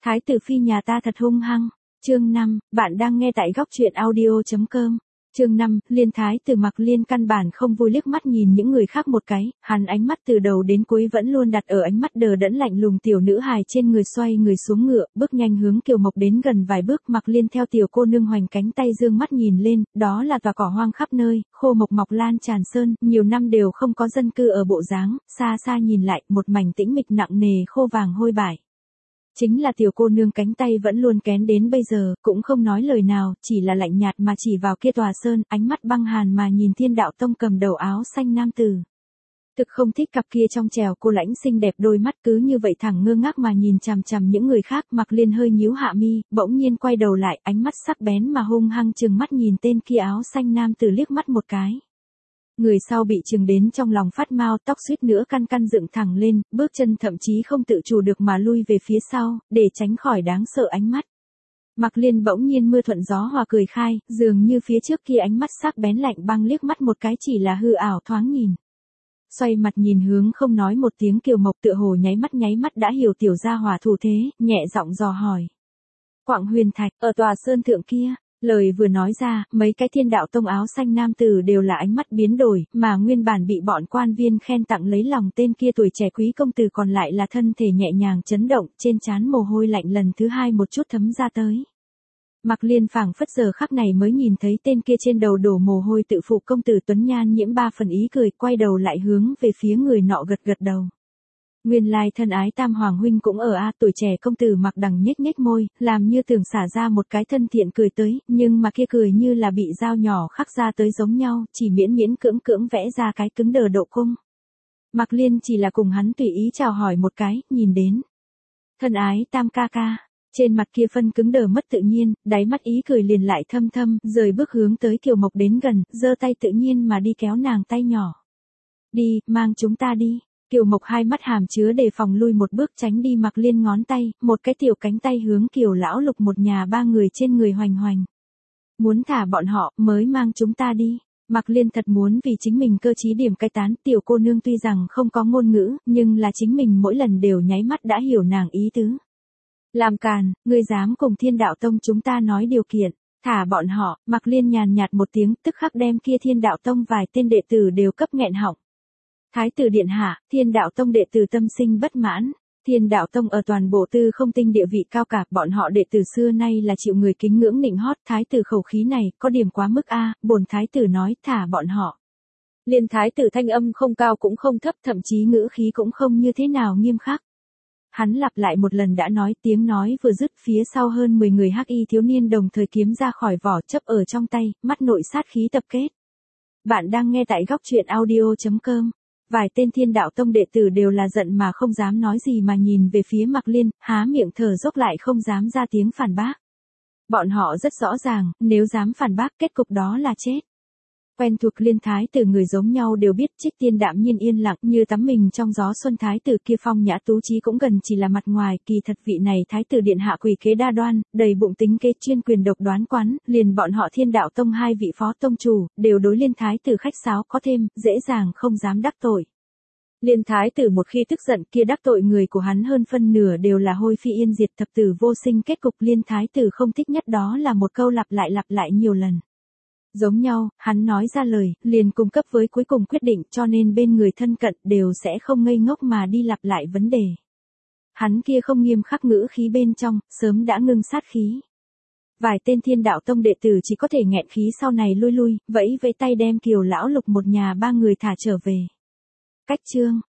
Thái tử phi nhà ta thật hung hăng. Chương 5, bạn đang nghe tại góc truyện audio.com. Chương 5, Liên thái tử Mạc Liên căn bản không vui liếc mắt nhìn những người khác một cái, hắn ánh mắt từ đầu đến cuối vẫn luôn đặt ở ánh mắt đờ đẫn lạnh lùng tiểu nữ hài trên người, xoay người xuống ngựa, bước nhanh hướng Kiều Mộc đến gần vài bước. Mạc Liên theo tiểu cô nương hoành cánh tay dương mắt nhìn lên, đó là tòa cỏ hoang khắp nơi, khô mộc mọc lan tràn sơn, nhiều năm đều không có dân cư ở bộ dáng, xa xa nhìn lại, một mảnh tĩnh mịch nặng nề khô vàng hôi bại. Chính là tiểu cô nương cánh tay vẫn luôn kén đến bây giờ, cũng không nói lời nào, chỉ là lạnh nhạt mà chỉ vào kia tòa sơn, ánh mắt băng hàn mà nhìn Thiên Đạo Tông cầm đầu áo xanh nam tử. Thực không thích cặp kia trong trèo cô lãnh xinh đẹp đôi mắt cứ như vậy thẳng ngơ ngác mà nhìn chằm chằm những người khác. Mạc Liên hơi nhíu hạ mi, bỗng nhiên quay đầu lại, ánh mắt sắc bén mà hung hăng trừng mắt nhìn tên kia áo xanh nam tử liếc mắt một cái. Người sau bị chừng đến trong lòng phát mau, tóc suýt nữa căn căn dựng thẳng lên, bước chân thậm chí không tự chủ được mà lui về phía sau, để tránh khỏi đáng sợ ánh mắt. Mạc Liên bỗng nhiên mưa thuận gió hòa cười khai, dường như phía trước kia ánh mắt sắc bén lạnh băng liếc mắt một cái chỉ là hư ảo thoáng nhìn. Xoay mặt nhìn hướng không nói một tiếng Kiều Mộc, tựa hồ nháy mắt đã hiểu tiểu gia hỏa thủ thế, nhẹ giọng dò hỏi. Quạng Huyền Thạch, ở tòa sơn thượng kia. Lời vừa nói ra, mấy cái Thiên Đạo Tông áo xanh nam tử đều là ánh mắt biến đổi, mà nguyên bản bị bọn quan viên khen tặng lấy lòng tên kia tuổi trẻ quý công tử còn lại là thân thể nhẹ nhàng chấn động, trên trán mồ hôi lạnh lần thứ hai một chút thấm ra tới. Mạc Liên phảng phất giờ khắc này mới nhìn thấy tên kia trên đầu đổ mồ hôi tự phụ công tử tuấn nhan nhiễm ba phần ý cười, quay đầu lại hướng về phía người nọ gật đầu. Nguyên lai thân ái Tam Hoàng huynh cũng ở a. Tuổi trẻ công tử Mạc Đằng nhếch môi, làm như tưởng xả ra một cái thân thiện cười tới, nhưng mà kia cười như là bị dao nhỏ khắc ra tới giống nhau, chỉ miễn cưỡng vẽ ra cái cứng đờ độ cung. Mạc Liên chỉ là cùng hắn tùy ý chào hỏi một cái, nhìn đến. Thân ái Tam ca ca, trên mặt kia phân cứng đờ mất tự nhiên, đáy mắt ý cười liền lại thâm, rời bước hướng tới Kiều Mộc đến gần, giơ tay tự nhiên mà đi kéo nàng tay nhỏ. Đi, mang chúng ta đi. Kiều Mộc hai mắt hàm chứa đề phòng lui một bước tránh đi Mạc Liên ngón tay, một cái tiểu cánh tay hướng Kiều lão lục một nhà ba người trên người hoành. Muốn thả bọn họ mới mang chúng ta đi. Mạc Liên thật muốn vì chính mình cơ trí điểm cái tán, tiểu cô nương tuy rằng không có ngôn ngữ, nhưng là chính mình mỗi lần đều nháy mắt đã hiểu nàng ý tứ. Làm càn, ngươi dám cùng Thiên Đạo Tông chúng ta nói điều kiện, thả bọn họ. Mạc Liên nhàn nhạt một tiếng, tức khắc đem kia Thiên Đạo Tông vài tên đệ tử đều cấp nghẹn họng. Thái tử điện hạ, Thiên Đạo Tông đệ tử tâm sinh bất mãn. Thiên Đạo Tông ở toàn bộ tư không tinh địa vị cao cả, bọn họ đệ tử xưa nay là chịu người kính ngưỡng nịnh hót, thái tử khẩu khí này có điểm quá mức a. Bổn thái tử nói thả bọn họ. Liên thái tử thanh âm không cao cũng không thấp, thậm chí ngữ khí cũng không như thế nào nghiêm khắc. Hắn lặp lại một lần đã nói, tiếng nói vừa dứt, phía sau hơn 10 người hắc y thiếu niên đồng thời kiếm ra khỏi vỏ, chấp ở trong tay, mắt nội sát khí tập kết. Bạn đang nghe tại góc truyện audio.com. Vài tên Thiên Đạo Tông đệ tử đều là giận mà không dám nói gì mà nhìn về phía Mạc Liên, há miệng thở dốc lại không dám ra tiếng phản bác. Bọn họ rất rõ ràng, nếu dám phản bác kết cục đó là chết. Quen thuộc Liên thái tử người giống nhau đều biết, Trích Tiên đạm nhiên yên lặng như tắm mình trong gió xuân, thái tử kia phong nhã tú trí cũng gần chỉ là mặt ngoài, kỳ thật vị này thái tử điện hạ quỷ kế đa đoan, đầy bụng tính kế chuyên quyền độc đoán quán, liền bọn họ Thiên Đạo Tông hai vị phó tông chủ, đều đối Liên thái tử khách sáo có thêm, dễ dàng không dám đắc tội. Liên thái tử một khi tức giận kia đắc tội người của hắn hơn phân nửa đều là hôi phi yên diệt, thập tử vô sinh kết cục. Liên thái tử không thích nhất đó là một câu lặp lại nhiều lần. Giống nhau, hắn nói ra lời, liền cung cấp với cuối cùng quyết định, cho nên bên người thân cận đều sẽ không ngây ngốc mà đi lặp lại vấn đề. Hắn kia không nghiêm khắc ngữ khí bên trong, sớm đã ngưng sát khí. Vài tên Thiên Đạo Tông đệ tử chỉ có thể nghẹn khí sau này lui, vẫy tay đem Kiều lão lục một nhà ba người thả trở về. Cách chương.